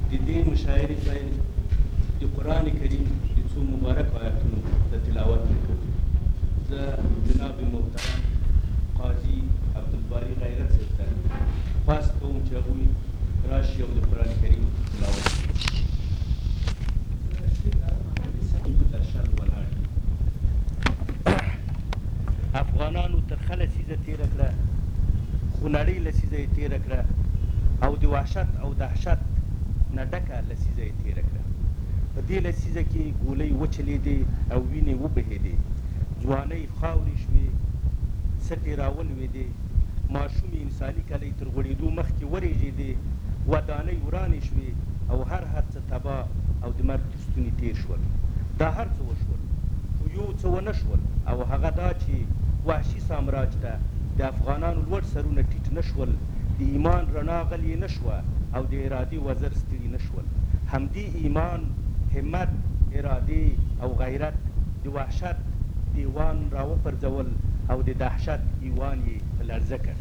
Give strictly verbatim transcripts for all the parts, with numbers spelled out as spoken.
د دې مشاعرې پیل د قرآن کریم د څو مبارکو آیاتونو د تلاوت نه کوو. زه جناب محترم قاضي عبدالباري غیرت صاحب ته خواست کوم چې هغوی راشي او د قرآن کریم تلاوت وکړي. در شل ولاړ افغانانو ترخه لسیزه تېره کړه، خونړۍ لسیزه یې تېره کړه او د وحشت او دهشت نه ډکه لسیزه یې تېره کړه. په دې لسیزه کې ګولۍ وچلېدې او وینې وبهېدې، ځوانۍ خاورې شوې، سټې راولوېدې، ماشومې انساني کلی تر غوړېدو مخکې ورېږېدې، ودانۍ ورانې شوې او هر هر څه تباه او د مرګ تر ستوني تېر شول. دا هر څه وشول خو یو څه ونه شول او هغه دا چې وحشي سامراج ته د افغانانو لوړ سرونه ټیټ نه شول، د ایمان رڼا غلې نه شوه او د ارادې وزر ستړي نه شول. همدې ایمان، همت، ارادې او غیرت د وحشت دیوان راوپرځول او د دهشت ایوان یې په لړزه کړ.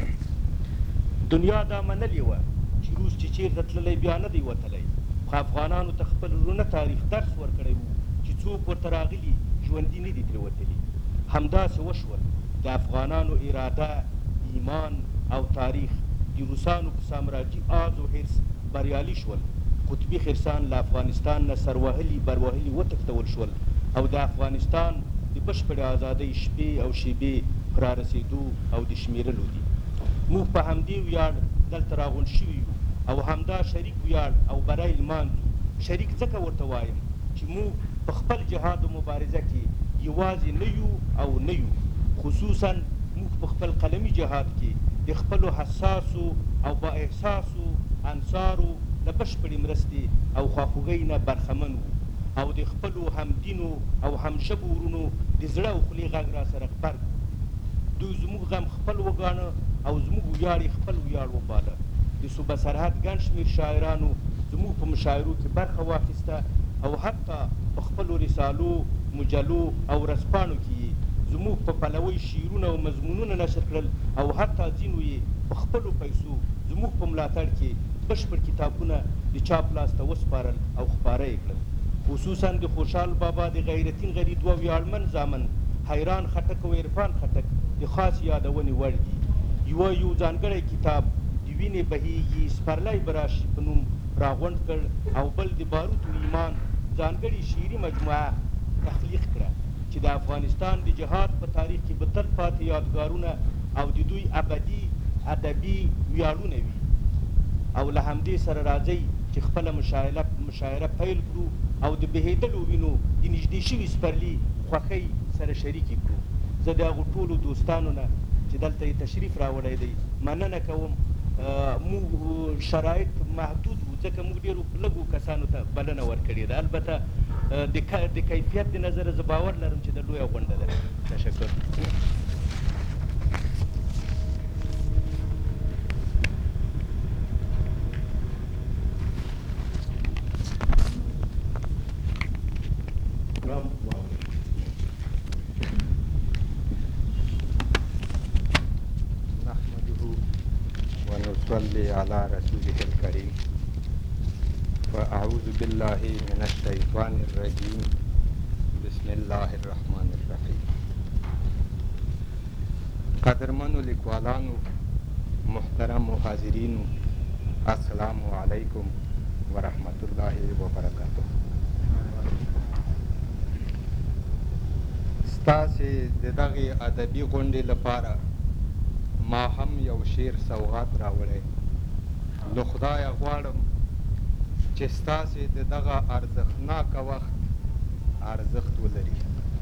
دنیا دا منلې وه چې روس چې چېرته تللی بیا نه دی وتلی، خو افغانانو ته خپل ورونه تاریخ درس ورکړی و چې څوک ورته راغلي ژوندي نه دي ترې وتلي. همداسې وشول. د افغانانو اراده، ایمان او تاریخ د روسانو په سامراجي آز و حرص بریالي شول. قطبي خرسان له افغانستان نه سروهلي بروهلي وتښتول شول او د افغانستان د بشپړې ازادۍ شپې او شیبې په رارسېدو او د شمېرلو دي. موږ په همدې ویاړ دلته راغونډ شوي یو او همدا شریک ویاړ او بری لمانځو. شریک ځکه ورته وایم چې موږ په خپل جهاد و مبارزه کې یوازې نه یو او نه یو. خصوصا موږ په خپل قلمي جهاد کې د خپلو حساسو او با احساسو انصارو له بشپړې مرستې او خواخوږۍ نه برخمن وو او د خپلو همدینو او همژبو ورونو د زړه او خولې غږ را سره غبرګ وو. دوی زموږ غم خپل وګاڼه او زموږ ویاړ یې خپل ویاړ وباله. د صوبه سرحد ګڼ شمېر شاعرانو زموږ په مشاعرو کې برخه واخیسته او حتی په خپلو رسالو، مجلو او ورځپاڼو کې یې زموږ په پلوۍ شعرونه او مضمونونه نشر کړل او حتی ځینو یې په خپلو پیسو زموږ په ملاتړ کې بشپړ کتابونه د چاپ لاس ته وسپارل او خپاره یې کړل. خصوصا د خوشحال بابا د غیرتین غري دوه ویاړمن زامن حیران خټک او عرفان خټک د خاص یادونې وړ دي. یوه یو ځانګړی کتاب د وینې بهیږي سپرلی به راشي په نوم راغونډ کړ او بل د باروت و ایمان ځانګړې شعري مجموعه تخلیق کړه چې د افغانستان د جهاد په تاریخ کې به تل پاتې یادګارونه او د دوی ابدي ادبي ویاړونه وي. او له همدې سره راځئ چې خپله مشاعره مشاعره پیل کړو او د بهېدلو وینو د نږدې شوي سپرلي خوښۍ سره شریکې کړو. زه د هغو ټولو دوستانو نه چې دلته یې تشریف راوړی دی مننه کوم. موږ شرایط محدود وو ځکه موږ ډېرو لږو کسانو ته بلنه ورکړې ده. البته د کیفیت د نظره زه باور لرم چې د لویه غونډه ده. تشکر. ونصلي على رسوله الكريم وأعوذ بالله من الشيطان الرجيم بسم الله الرحمن الرحيم. قدرمنو لیکوالانو، محترمو حاضرینو، السلام علیکم ورحمت الله وبرکاته. ستاسې د دغې ادبي غونډې لپاره ما هم یو شعر سوغات راوړی. له خدایه غواړم چې ستاسې د دغه ارزښتناکه وخت ارزښت ولري.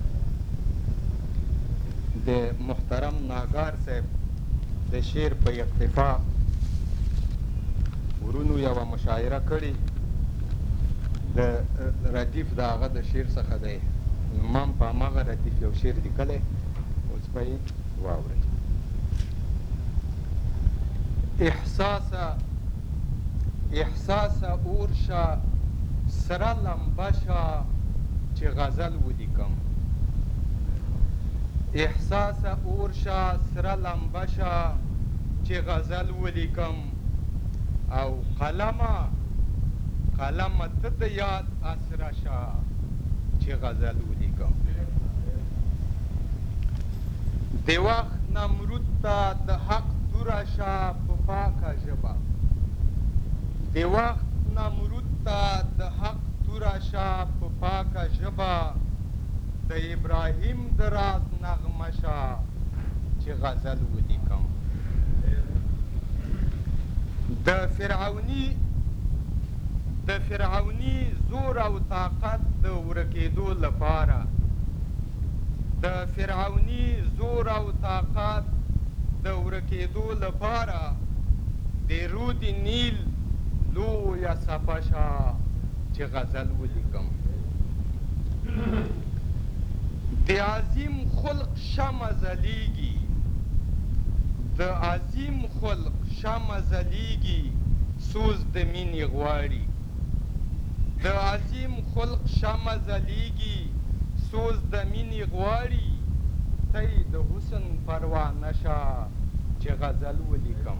د محترم ناګار صاحب د شعر په اقتفا ورونو یوه مشاعره کړې د ردیف د هغه د شعر څخه دی. ما هم په هماغه ردیف یو شعر لیکلی، اوس به یې واورئ. احساسه احساسه اور شه سره لمبه شه چې غزل ولیکم. احساسه اور شه سره لمبه شه چې غزل ولیکم او قلمه قلمه ته د یاد اسره شه چې غزل ولیکم. د وخت نمرود ته د حق توره شه په پاکه ژبه. د وخت نمرود ته د حق توره شه په پاکه ژبه. د ابراهیم د راز نغمه شه چې غزل ولیکم. د فرعوني د فرعوني زور او طاقت د ورکېدو لپاره د فرعوني زور او طاقت د ورکېدو لپاره د رود نیل لویه څپه شه چې غزل ولیکم. د عظیم خلق شمع ځلیږي د عظیم خلق شمع ځلیږي سوز د مینې غواړي. د عظیم خلق شمع ځلیږي سوز د مینې غواړي. تی د حسن پروانه شه چې غزل ولیکم.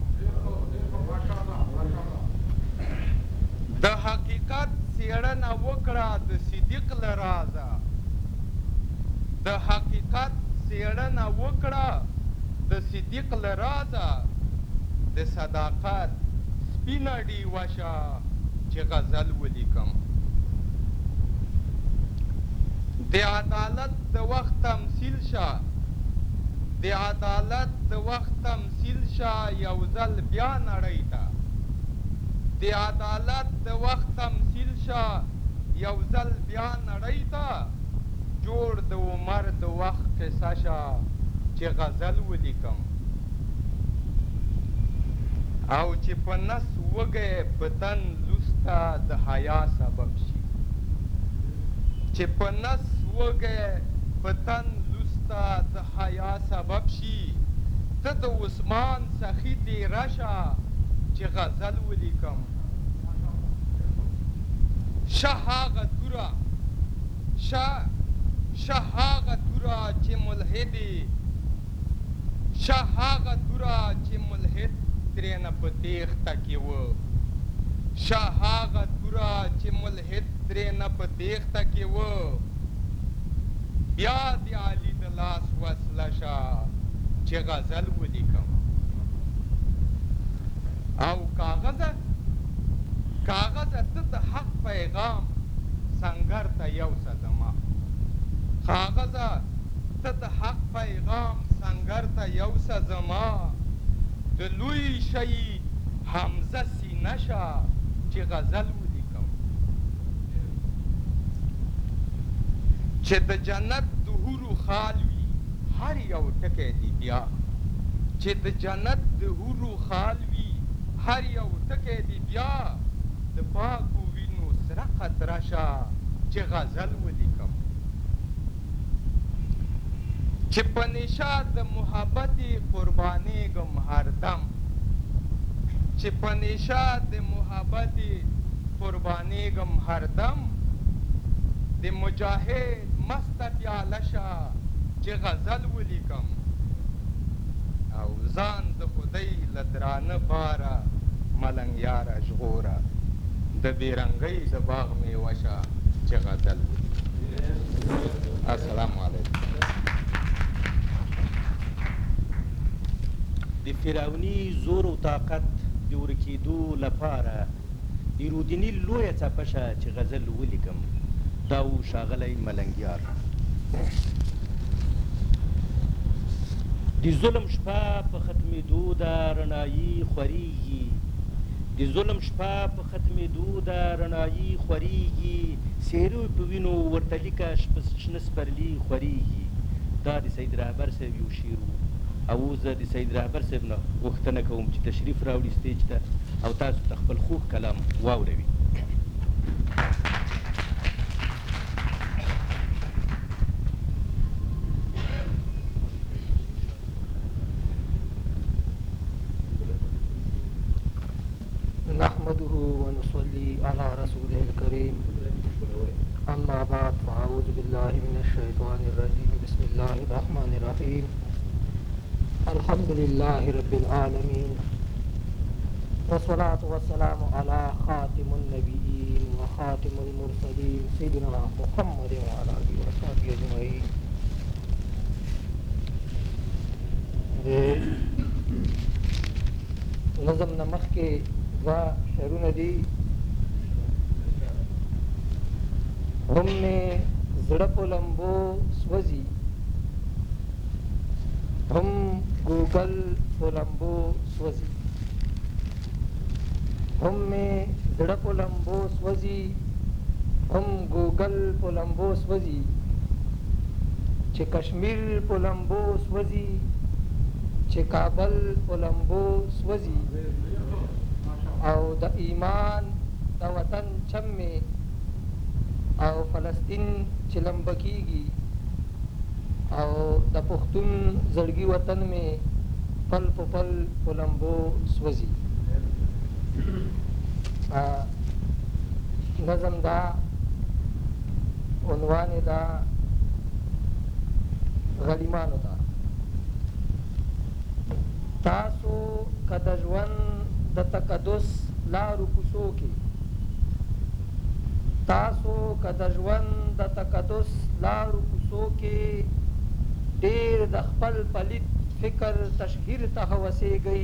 د حقیقت څېړنه وکړه د صدیق له رازه. د حقیقت څېړنه وکړه د صدیق له رازه. د صداقت سپینه ډیوه شه چې غزل ولیکم. د عدالت د وخت تمثیل شه د عدالت د وخت تمثیل شه یو ځل بیا نړۍ ته. د عدالت د وخت تمثیل شه یو ځل بیا نړۍ ته. جوړ د عمر د وخت قصه شه چې غزل ولیکم. او چې په نس وږی په تن لوسته د حیا سبب شي. چې په نس وږی په تن لوسته د حیا سبب شي. ته د عثمان سخي دیره شه چې غزل ولیکم. شه هغه توره شه شه هغه توره چې ملحدې شه هغه توره چې ملحد ترېنه په تېښته کې وه. شه هغه توره چې ملحد ترېنه په تېښته کې وه. بیا د علي د لاس وسله شه چې غزل ولیکم. او کاغذه کاغذه ته د حق پیغام سنګر ته یوسه زما. کاغذه ته د حق پیغام سنګر ته یوسه زما. د لوی شهید حمزه سینه شه چې غزل ولیکم. چې د جنت د حورو خال وي هر یو ټکی دی بیا. چې د جنت د حورو خال وي هر یو ټکی دی بیا. د پاکو وینو سره قطره شه چې غزل ولیکم. چې په نشه د محبت قربانېږم هردم. چې په نشه د محبت قربانېږم هردم. د مجاهد مسته پیاله شه چې غزل ولیکم. او ځان د خدای له درانه باره ملنګ یاره ژغوره. د بېرنګۍ د باغ میوه شه چې غزل ولیکم. السلام علیکم. د فرعوني زور او طاقت د ورکېدو لپاره د رودني لویه څپه شه چې غزل ولیکم. دا و ښاغلی ملنګیار. د ظلم شپه په ختمېدو ده رڼایي خورېږي. د ظلم شپه په ختمېدو ده رڼایي خورېږي. څېرې په وینو ورته لیکه شنه سپرلي خورېږي. دا د سید رهبر صاحب یو شعر و. او اوس زه د سید رهبر صاحب نه غوښتنه کوم چې تشریف راوړي سټیج ته او تاسو ته خپل خوږ کلام واوروي. نحمده ونصلي على رسوله الكريم. أما بعد فأعوذ بالله من الشيطان الرجيم. بسم الله الرحمن الرحيم. الحمد لله رب العالمين والصلاة والسلام على خاتم النبيين خاتم المرسلين سيدنا محمد وعلى آله وصحبه أجمعين. نظم نه مخکې دوه شعرونه دي. هم مې زړه په لمبو سوځي، هم ګوګل په لمبو سوځي. هم مې زړه په لمبو سوځي، هم ګوګل په لمبو سوځي. چې کشمیر په لمبو سوځي، چې کابل په لمبو سوځي. او د ایمان د وطن چم مې او فلسطین چې لمبه کېږي، او د پښتون زړګي وطن مې پل په پل په لمبو سوځي. نظم دا عنوان دا غلیمانو ته. تاسو که د ژوند د تقدس لارو کوڅو کې، تاسو که د ژوند د تقدس لارو کوڅو کې ډېر د خپل پلید فکر تشهیر ته هوسېږئ،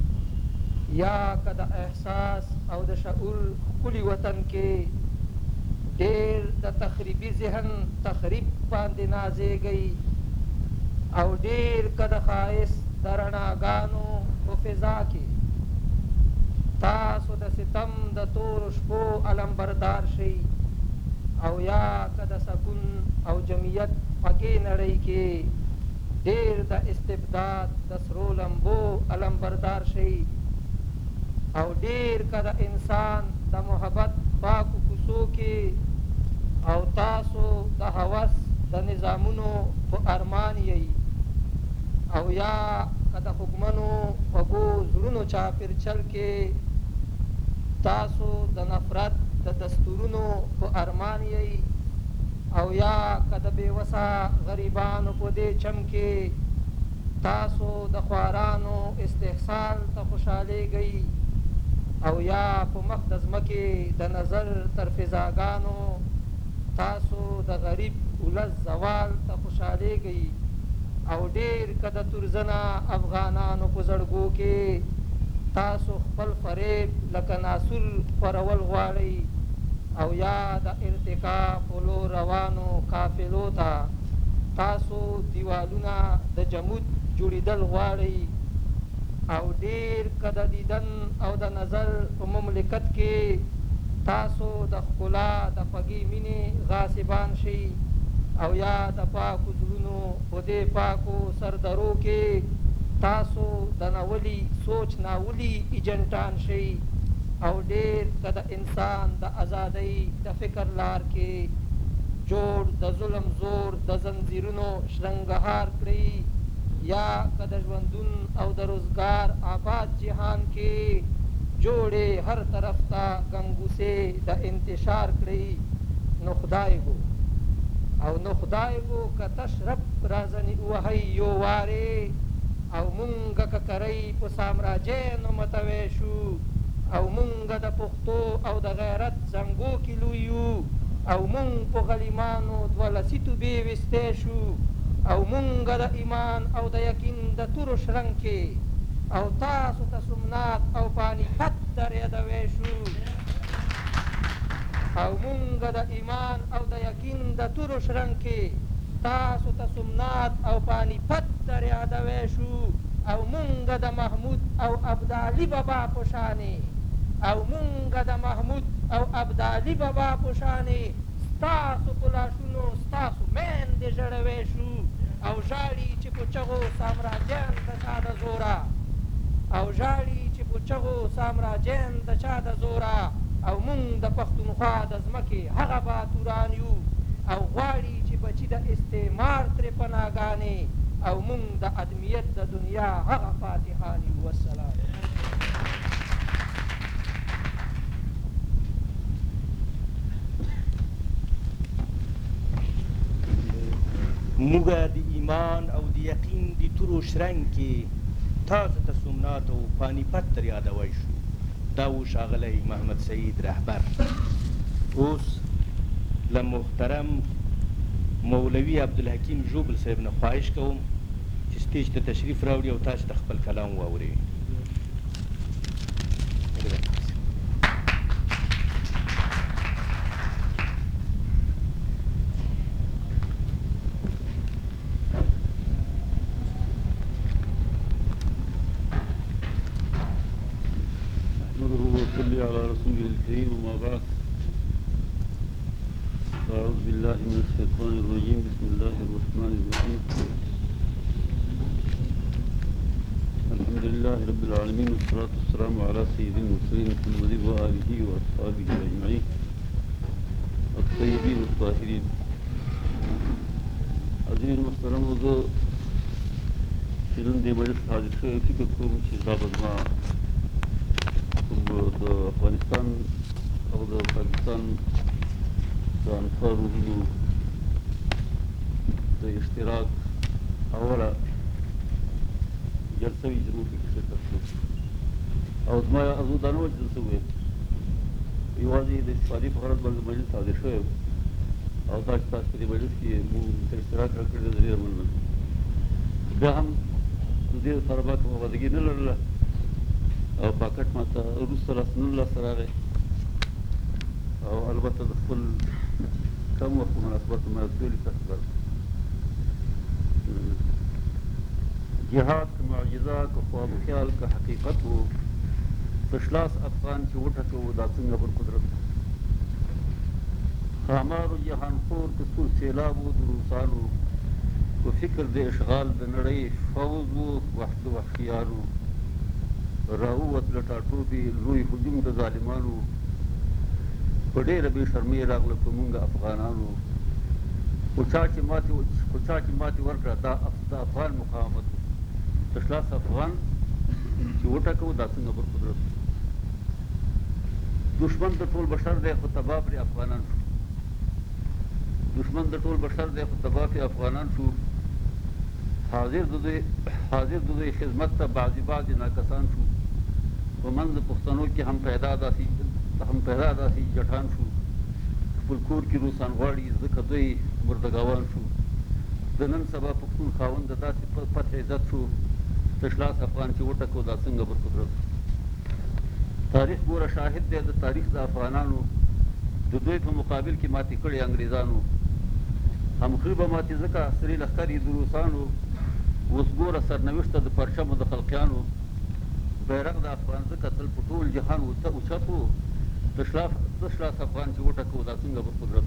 یا که د احساس او د شعور ښکلي وطن کې ډېر د تخریبي ذهن تخریب باندې نازېږئ، او ډېر که د ښایست د رڼاګانو په فضا کې تاسو د ستم د تورو شپو علمبردار شئ، او یا که د سکون او جمعیت خوږې نړۍ کې ډېر د استبداد د سرو لمبو علمبردار شئ، او ډېر که د انسان د محبت پاکو کوڅو کې او تاسو د هوس د نظامونو په ارمان یئ، او یا که د خوږمنو خوږو زړونو چاپېرچل کې تاسو د نفرت د دستورونو په ارمان یئ، او یا که د بېوسه غریبانو په دې چم کې تاسو د خوارانو استحصال ته خوشحالېږئ، او یا په مخ د ځمکې د نظر تر فضاګانو تاسو د غریب ولس زوال ته خوشحالېږئ، او ډېر که د تورزنه افغانانو په زړګو کې تاسو خپل فریب لکه ناسور خورول غواړئ، او یا د ارتقا په لور روانو قافلو ته تاسو دیوالونه د جمود جوړېدل غواړئ، او ډېر که د دیدن او د نظر په مملکت کې تاسو د ښکلا د خوږې مینې غاصبان شئ، او یا د پاکو زړونو په دې پاکو سردرو کې تاسو د ناولي سوچ ناولي ایجنټان شئ، او ډېر که د انسان د ازادۍ د فکر لار کې جوړ د ظلم زور د زنځیرونو شرنګهار کړئ، یا که د ژوندون او د روزګار آباد جهان کې جوړې هر طرف ته ګنګوسې د انتشار کړئ. نو خدای گو او نو خدای گو که تشرب رازنې ووهئ یو وارې، او مونږه که کرۍ په سامراجیانو متوی شو، او مونږه د پښتو او د غیرت زنګو کې لوی یو، او مونږ په غلیمانو دوه لسي توبې ویستی شو، او مونږه د ایمان او د یقین د تورو شرنګ کې او تاسو ته سمنات او پانی پت در یادوی شو، او مونږه د ایمان او د یقین د تورو شرنګ کې تاسو ته سمنات او پانی پت در یادوی شو، او مونږه د محمود او ابدالي بابا په شانې او مونږه د محمود او ابدالي بابا په شانې ستاسو په لاشونو ستاسو میندې ژړوی شو، او ژاړي چې په چغو سامراجیان د چا د زوره او ژاړي چې په چغو سامراجیان د چا د زوره، او مونږ د پښتونخوا د ځمکې هغه باتوران یو، او غواړي چې بچي د استعمار ترې پناهګانې، او مونږ د ادمیت د دنیا هغه فاتحان یو. والسلام. موږ د ایمان او د یقین د تورو شرنګ کې تاسو ته سمنات او پانی پت تر یادوی شو. دا و ښاغلی محمد سعید رهبر. اوس له محترم مولوي عبدالحکیم ژوبل صاحب نه خواهش کوم چې سټیج ته تشریف راوړي او تاسو ته خپل کلام واورئ. على رسوله الكريم وما بعد أعوذ بالله من الشيطان الرجيم بسم الله الرحمن الرحيم الحمد لله رب العالمين والصلاة والسلام على سيد المرسلين محمد وآله وأصحابه أجمعين الطيبين الطاهرين. عزيز المحترم وزو شنن دې مجلس حاضر شوی فکر کوم چې دا به زما د افغانستان او د پاکستان د انصارو د اشتراک اوله جلسه وي چې موږ پکې شرکت کوو او زما زه دا نه وم چې دلته ووایم یوازې د استفادې په غرض باندې مجلس حاضر شوی یم او دا چې تاسو په دې مجلس کې موږ سره اشتراک راکړی دی ډېره مننه. بیا هم د دې لپاره ما کومه وعدګي نه لرله او پاکټ ما ته وروسته لاس نولس راغی او البته د خپل کم وخت په مناسبت ما یو څه ویلي تاسو ته جهاد که معجزه که خواب و خیال که حقیقت و تشلاس افغان چې وټکوو دا څنګه پر قدرت خامار و جهان خور که سور سیلاب و د روسانو که فکر د اشغال د نړۍ فوز و وحش د وحشیانو راووت له ټاټوبې لوی هجوم د ظالمانو په ډېره بې شرمۍ راغله په موږ افغانانو خو چا چې ماتې خو چا چې ماتې ورکړه دا د افغان مقاومت و تشلاس افغان چې وټکوو دا څنګه پر قدرت دشمن د ټول بشر دی خو تباه پرې افغانان شو دشمن د ټول بشر دی خو تباه پرې افغانان شو حاضر د دوی حاضر د دوی خدمت ته بعضې بعضې ناکسان شو په منځ د پښتنو کې هم پیدا داسې هم پیدا داسې جټان شو خپل کور کې روسان غواړي ځکه دوی مردګاوان شو د نن سبا پښتون خاوند د داسې فتح عزت شو تشلاس افغان چې وټکوو دا څنګه پر قدرت تاریخ ګوره شاهد دی د تاریخ د افغانانو د دوی په مقابل کې ماتې کړي انګریزانو همخري به ماتې ځکه عصري لښکر یې د روسانو اوس ګوره سرنوشته د پرچمو د خلقیانو بیرغ د افغان ځکه تل په ټول جهان اوچت و تشلاس افغان چې وټکوو دا څنګه پر قدرت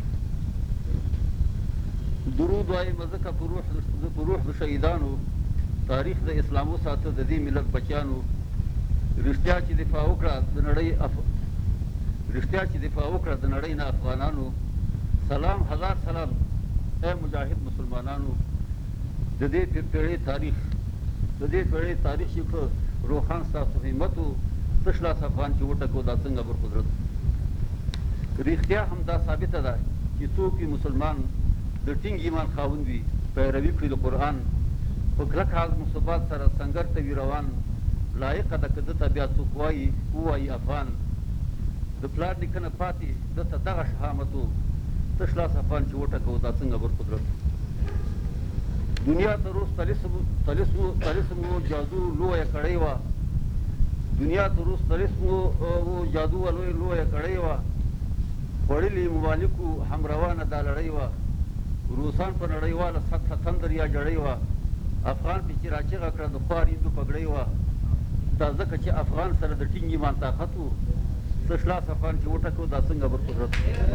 درود وایم ځکه په روح د شهیدانو تاریخ د اسلام وساته د دې ملت بچیانو رښتیا چې دفاع وکړه د نړۍ رښتیا چې دفاع وکړه د نړۍ نه افغانانو سلام هزار سلام اے مجاهد مسلمانانو د دې پیړۍ تاریخ د دې پیړۍ تاریخ چې په روښان ستاسو همت و تشلاس افغان چې وټکوو دا څنګه پر قدرت رښتیا هم دا ثابته ده چې څوک مسلمان د ټینګ ایمان خاوند وي پیروي کړي د قرآن په کلک عزم و ثبات سره سنګر ته وي روان لایقه ده که ده ته بیا څوک وایي ووایي افغان د پلار نیکه نه پاتې ده ته دغه شهامت و تشلاس افغان چې وټکوو دا څنګه پر قدرت دنیا ته روز طلسمو جادو لویه کړۍ وه دنیا ته روز طلسمو جادو لویه کړۍ وه خوړلي ممالکو همروانه دا لړۍ وه روسان په نړیواله سطحه تندر یا جړۍ وه افغان پې چې راچغه کړه د خوار هندو پګړۍ وه دا ځکه چې افغان سره د ټینګ ایمان طاقت و تشلاس افغان چې وټکوو دا څنګه پر قدرت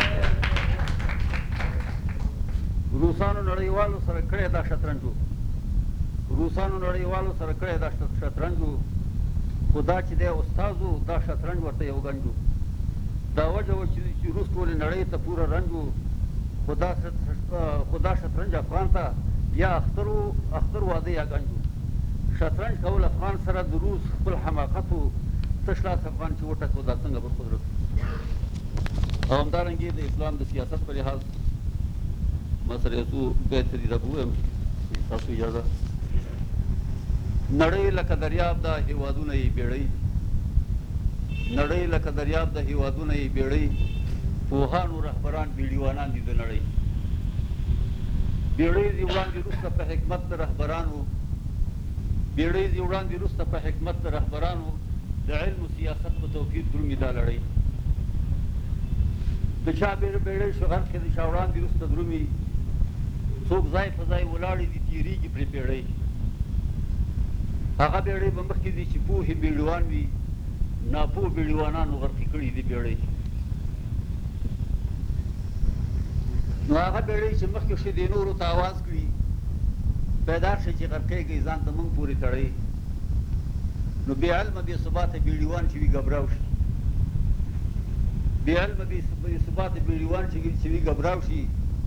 روسانو نړیوالو سره کړی دا شطرنج و روسانو نړیوالو سره کړی دا شطرنج و خو دا چې دی استاذ و دا شطرنج ورته یو ګنج و دا وجه وه چې روس ټولې نړۍ ته پوره رنج و خو دا شطرنج افغان ته یا اختر و اختر واده یا ګنج و شطرنج کول افغان سره د روس خپل حماقت و تشلاس افغان چې وټکوو دا څنګه پر قدرت او همدارنګې د اسلام د سیاست په لحاظ ما سره یو څو بهتري را ووایم تاسو اجازه نړۍ لکه دریاب ده هېوادونه یې بیړۍ نړۍ لکه دریاب ده هېوادونه یې بیړۍ پوهان او رهبران بیړیوانان دي د نړۍ. بیړۍ ځي وړاندې وروسته په حکمت د رهبرانو بیړۍ ځي وړاندې وروسته په حکمت د رهبرانو د علم و سیاست په توپیر درومي دا لړۍ. د چا بیړۍ شو غرق د چا وړاندې وروسته درومي. څوک ځای په ځای ولاړې دي تېرېږي پرې پیړۍ. هغه بیړۍ به مخکې دي چې پوهې بیړیوان وي، ناپوه بیړیوانانو غرقې کړي دي بیړۍ. نو هغه بیړۍ چې مخکې شي دې نورو ته اواز کړي، پیدا شي چې غرقېږئ ځان ته موږ پورې تړئ. نو بې علمه بې ثباته بیړیوان چې وي ګبراو شي. بې علمه بې ثباته بیړیوان چې وي ګبراو شي.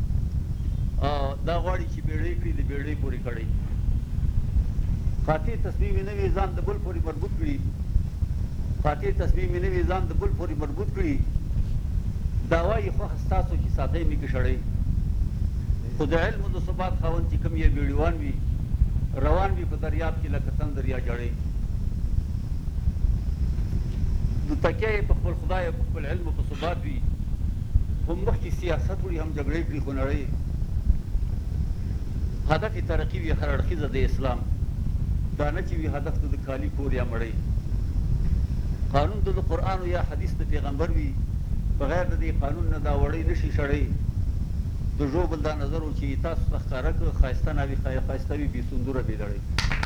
دا غواړي چې بیړۍ کړي د بیړۍ پورې کړئ. قاطع تصمیم یې نه وي ځان د بل پورې مربوط کړي. قاطع تصمیم یې نه وي ځان د بل پورې مربوط کړي. دا وایي خوښه ستاسو چې ساتئ مې کې شړئ. خو د علم د ثبات خاوند چې کوم یې بیړیوان وي، روان وي په دریاب کې لکه تندر یا جړۍ. نو تکیه یې په خپل خدای او په خپل علم او په ثبات وي. هم مخکې سیاست وړي، هم جګړې کړي، خو نړۍ هدف یې ترقي وي هر اړخیزه د اسلام. دا نه چې وي هدف ته د کالي کور یا مړۍ. قانون د قرآن یا حدیث د پیغمبر وي، بغیر د دې قانون نه دا وړۍ نشي شړی. د ژوبل دا نظر و چې تاسو ته ښکاره کړه ښایسته نه وي، ښایسته وي بې سندوره بې دړۍ.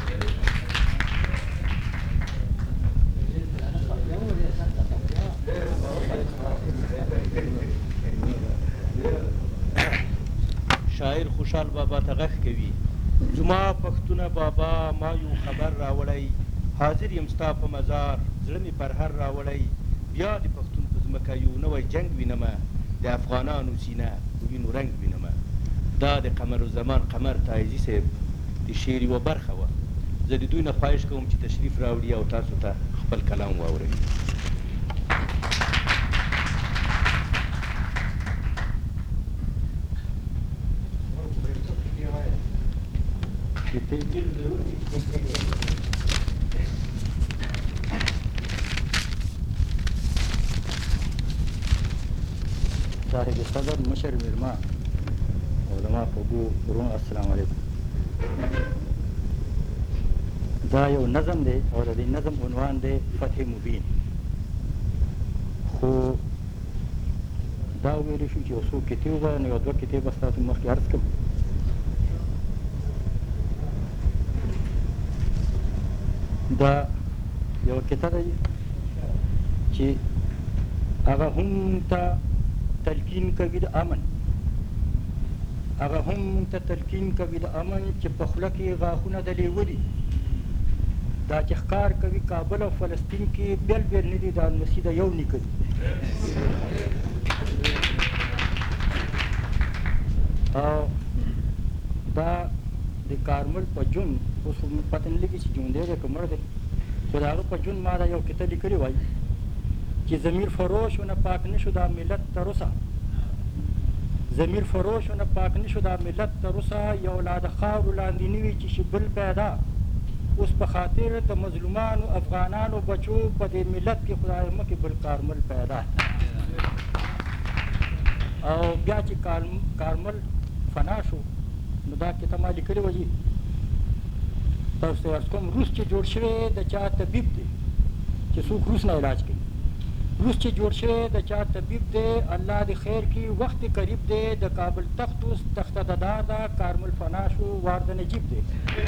شاعر خوشحال بابا ته غږ کوي: زما پښتونه بابا ما یو خبر راوړی، حاضر یم ستا په مزار زړه مې پر هر راوړی. بیا د پښتون په ځمکه یو نوی جنګ وینمه، د افغانانو سینه په وینو رنګ وینمه. دا د قمر الزمان قمر تایزي صاحب د شعر یوه برخه وه. زه د دوی نه خواهش کوم چې تشریف راوړي او تاسو ته خپل کلام واورئ. صاحب صدر مشر میرما علما خوږو ورونو السلام علیکم. دا یو نظم دی او د دې نظم عنوان دی فتح مبین. خو دا ویلی شو چې یو څو کتې ووایه، نو یو دوه کتې به ستاسو مخکې عرض کړم. دا یو کتاب دی چې هغه هم ته تلقین کوي د امن، هغه هم ته تلقین کوي د امن چې په خوله کې غاښونه د لیوه دي. دا چې ښکار کوي کابل او فلسطین کې بیل بیل نه دي، دا نسي د یو نیکه دي. او دا د کارمل په جون اوس پته نه لګي چې ژوندی دی که مړ دی، خو د هغه په جون ما دا یو کتاب لیکلي وای چې ضمیر فروش ونه پاک نشو دا ملت تر اوسه، ضمیر فروش ونه پاک نشو دا ملت تر اوسه. یو لا د خاورو لاندې نه وي چې شي بل پیدا. اوس په خاطر د مظلومانو افغانانو بچو په دې ملت کې خدای مکې بل کارمل پیدا. او بیا چې کارمل فنا شو نو دا کتاب ما لیکلي وه تاسو ته عرض کوم. روس چې جوړ شوی د چا طبیب دی چې څوک روس نه علاج کوي. روس چې جوړ شوی د چا طبیب دی، الله دې خیر کړي، وخت قریب دی. د کابل تخت اوس تخته د دار ده، کارمل فنا شو وار د نجیب دی.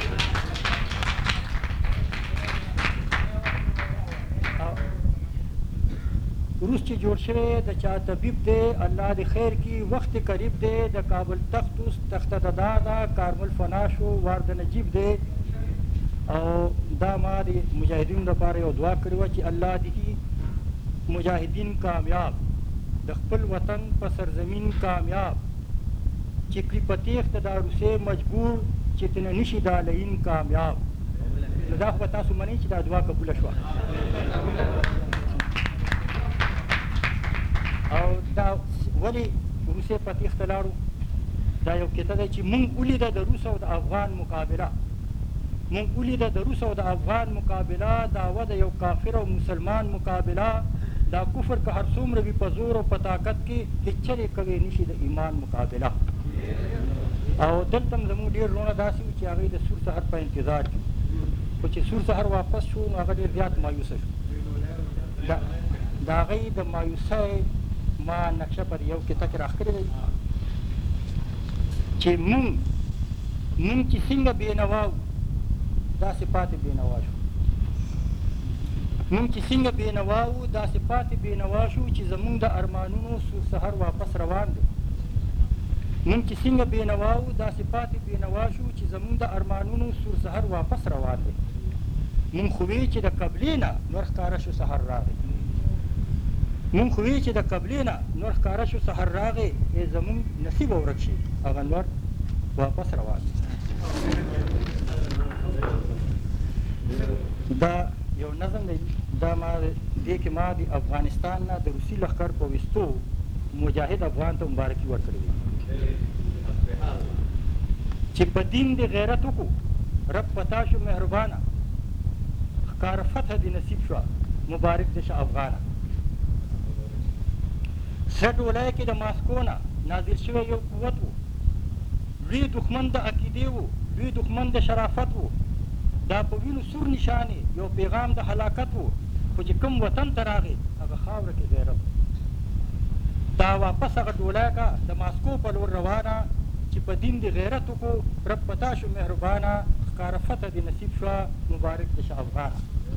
روس چې جوړ شوی د چا طبیب دی، الله دې خیر کړي، وخت قریب دی. د کابل تخت اوس تخته د دار ده، کارمل فنا شو وار د نجیب دی. او دا ما د مجاهدینو لپاره یو دعا کړې وه چې الله دې مجاهدین کامیاب، د خپل وطن په سرزمین کامیاب، چې کړي په تیښته دا روسیې مجبور، چې تنه نشي دا لعین کامیاب. نو دا خو به تاسو منئ چې دا دعا قبوله شوه. او دا ولې روسیې په تیښته لاړو؟ دا یو کیسه ده چې مونږ ولیده د روس او د افغان مقابله، مونږ ولیده د روس او د افغان مقابله، دا وه د یو کافر او مسلمان مقابله. دا کفر که هر څومره وي په زور او په طاقت کې هېڅ چرې کوی نشي د ایمان مقابله. او دلته هم زموږ ډېر وروڼه داسې وو چې هغوی د سور سحر په انتظار کې خو چې سور سحر واپس شو نو هغه ډېر زیات مایوسه شو. د هغوی د مایوسۍ ما نقشه پر یو کتاب کې راښکلې دی چې مونږ مونږ چې څنګه بېنوا وو داسې پاتې بېنوا شو. مونږ چې څنګه بېنوا وو داسې پاتې بېنوا شو چې زمونږ د ارمانونو سور سحر واپس روان دی. مونږ چې څنګه بېنوا وو داسې پاتې بېنوا شو چې زمونږ د ارمانونو سور سحر واپس روان دی. مونږ خو وی چې د قبلې نه نور ښکاره شو سحر راغی. مونږ خو وی چې د قبلې نه نور ښکاره شو سحر راغی. ای زمونږ نصیب ورک شي هغه نور واپس روان دی. دا یو نظم دی. دا ما دې کې ما د افغانستان نه د روسي لښکر په ویستو مجاهد افغان ته مبارکي ورکړې وي چې په دین د غیرت وکړو رب پتا شو مهربانه ښکاره فتح دې نصیب شوه مبارک دې شه افغانه. سره ډولۍ کې د ماسکو نه نازل شوی یو قوت و لوی دښمن د عقیدې و لوی دښمن د شرافت و دا په وینو سور نشانې یو پیغام د هلاکت و خو چې کوم وطن ته راغې هغه خاوره کې غیرت دا واپس هغه ډولۍ کا د ماسکو په لور روانه چې په دین د غیرت وکړو رب پتا شو مهربانه ښکاره فتح دې نصیب شوه مبارک دې شه افغانه.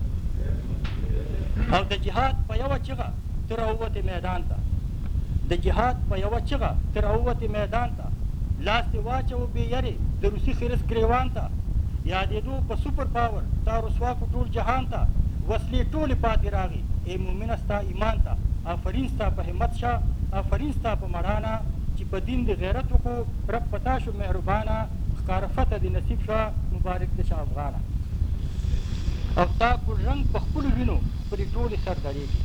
او د جهاد په یوه چغه ته راووتې میدان ته د جهاد په یوه چغه ته راووتې میدان ته لاس دې واچوه بې یرې د روسي خرس ګریوان ته یادېدو په سوپر پاور تا رسوا کړو ټول جهان ته وسلې ټولې پاتې راغې ای مومنه ستا ایمان ته آفرین ستا په همت شه آفرین ستا په مړانه چې په دین د غیرت وکړو رب پتا شو مهربانه ښکاره فتح دې نصیب شوه مبارک دې شه افغانه. او تا ګل رنګ په خپلو وینو خپلې ټولې سر درېږي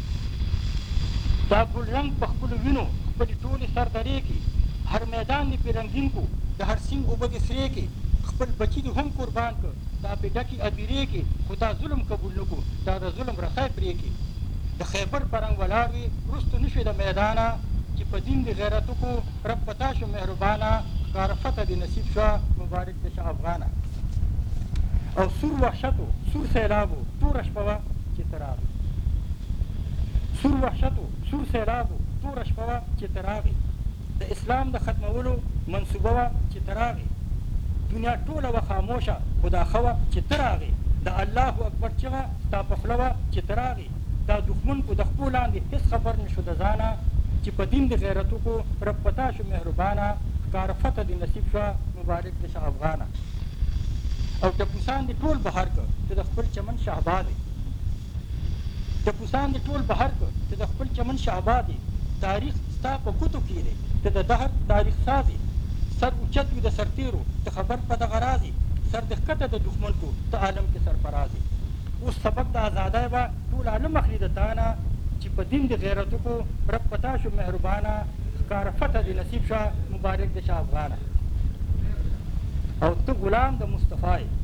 تا ګل رنګ په خپلو وینو خپلې ټولې سر درېږي هر میدان دې پرې رنګین کړو د هر سیند اوبه دې سرې کړې خپل بچي دې هم قربان کړ دا پې ډکې ادیرې کې خو تا ظلم قبول نه کړو دا د ظلم رسۍ پرې کړې د خیبر په رنګ ولاړ وي وروستو نه شوې د میدانه چې په دین د غیرت وکړو رب پتا شو مهربانه ښکاره فتح دې نصیب شوه مبارک دې شه افغانه. او سور وحشتو سور سیلابو توره شپه وه چې ته راغې سور وحشتو سور سیلابو توره شپه وه چې ته راغې د اسلام د ختمولو منصوبه وه چې ته راغې دنیا ټوله وه خاموشه خو دا ښه وه چې ته راغې د الله اکبر چغه ستا په خوله وه چې ته راغې دا دښمن په د خپو لاندې هېڅ خبر نه شو د ځانه چې په دین د غیرت وکړو رب پتا شو مهربانه ښکاره فتح دې نصیب شوه مبارک دې شه افغانه. او ټپوسان دې ټول بهر کړ ته د خپل چمن شهباز یې ټپوسان دې ټول بهر کړ ته د خپل چمن شهباز یې تاریخ ستا په ګوتو کې دی ته د دهر تاریخ ساز یې سر اوچت وي د سرتېرو ته خبر په دغه راز یې سر د ښکته د دښمن کو ته عالم کې سرفراز یې اوس سبق د ازادۍ به ټول عالم اخلي د تا نه چې په دین د غیرت وکړو رب پتا شو مهربانه ښکاره فتح دې نصیب شه مبارک دې شه افغانه. او ته غلام د مصطفی یې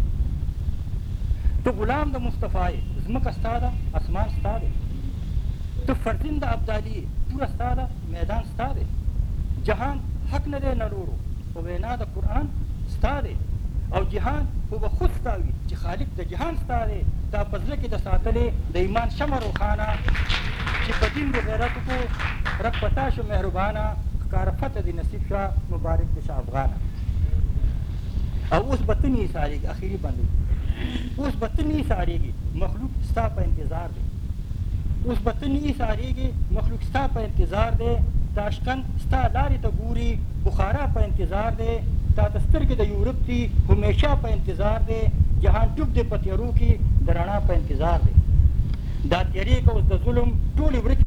ته غلام د مصطفی یې ځمکه ستا ده اسمان ستا دی ته فرزین د ابدالي یې توره ستا ده میدان ستا دی جهان حق نه دی نلورو خو وینا د قرآن ستا دی او جهان خو به خود ستا وي چې خالق د جهان ستا دی دا په زړه کې د ساتلې د ایمان شمع روښانه چې په دین د غیرت وکړو رب پتا شو مهربانه ښکاره فتح دې نصیب شوه مبارک دې شه افغانه. او اوس به ته نه ایسارېږي اخري بندوي اوس به ته نه ایسارېږي مخلوق ستا په انتظار دی اوس به ته نه ایسارېږي مخلوق ستا په انتظار دی تاشکند ستا لارې ته ګوري بخارا په انتظار دی تا ته سترګې د یورپ دي همیشه په انتظار دی جهان ډوب دی په تیارو کې د رڼا په انتظار دی دا تیارې که اوس د ظلم ټولې ورکې